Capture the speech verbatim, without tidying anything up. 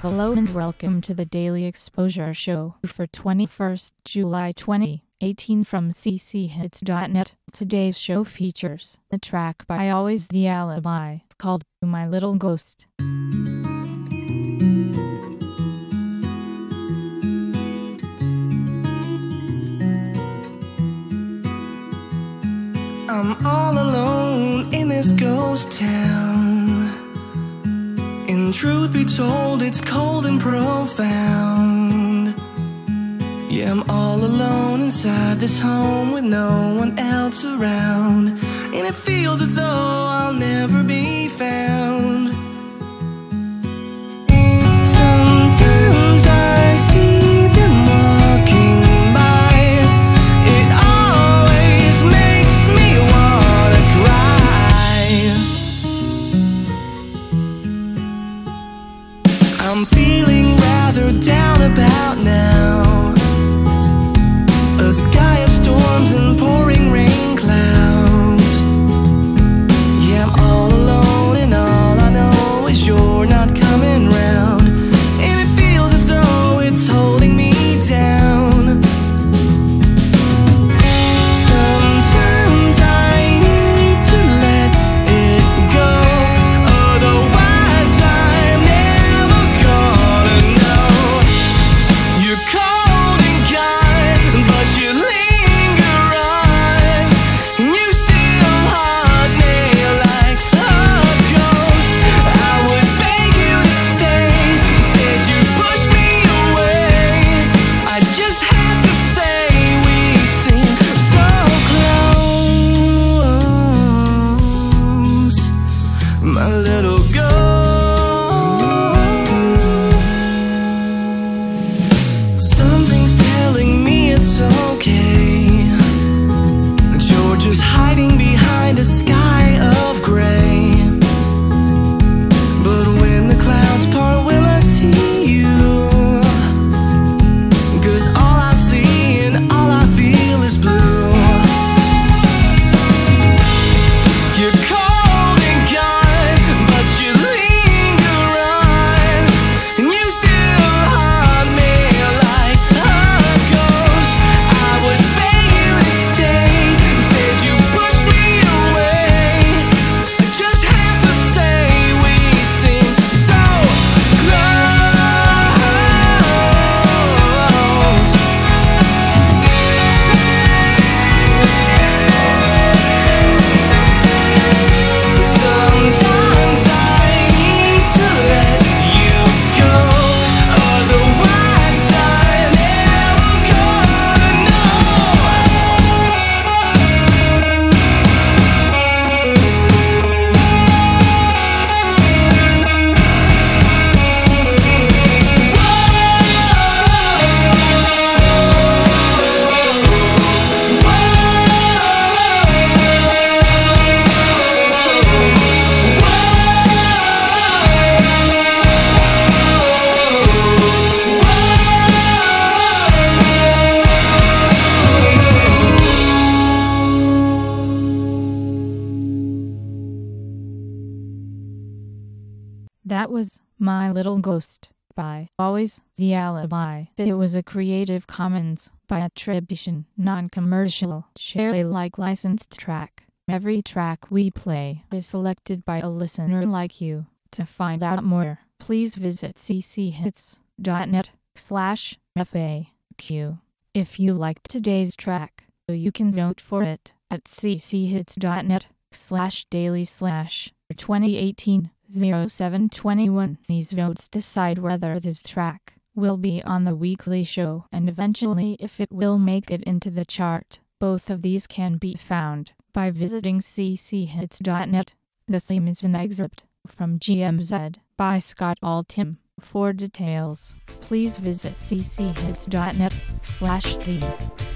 Hello and welcome to the Daily Exposure Show for twenty-first July twenty eighteen from c c hits dot net. Today's show features a track by Always the Alibi called My Little Ghost. I'm all alone in this ghost town. In truth be told, it's cold and profound. Yeah, I'm all alone inside this home with no one else around, and it feels as though I'll never be found. Sometimes I see them walking by. It always makes me wanna cry. I'm feeling rather down about now. A sky of storms and pouring rain clouds. Yeah, I'm all alone and all I know is you're not coming round, and it feels as though it's holding me down. Sometimes I need to let it go, otherwise I'm never gonna know. You're cold and kind, but you linger on, and you still haunt me like a ghost. I would beg you to stay, instead you push me away. I just have to say we seem so close, my little ghost. Something's telling me it's okay, that you're just hiding behind a sky of gray. But when the clouds part, will I see you? 'Cause all I see and all I feel is blue. You're cold and kind, but you linger on, and you still haunt me like a ghost. I would beg you to stay, instead you push me away. I just have to say we seem so close. Sometimes I need to let you go, otherwise I'm never gonna know. That was My Little Ghost by Always the Alibi. It was a Creative Commons by attribution, non-commercial, share Alike licensed track. Every track we play is selected by a listener like you. To find out more, please visit c c hits dot net slash F A Q. If you liked today's track, you can vote for it at c c hits dot net slash daily slash twenty eighteen oh seven twenty-one. These votes decide whether this track will be on the weekly show and eventually if it will make it into the chart. Both of these can be found by visiting c c hits dot net. The theme is an excerpt from G M Z by Scott Altham. For details, please visit c c hits dot net slash theme.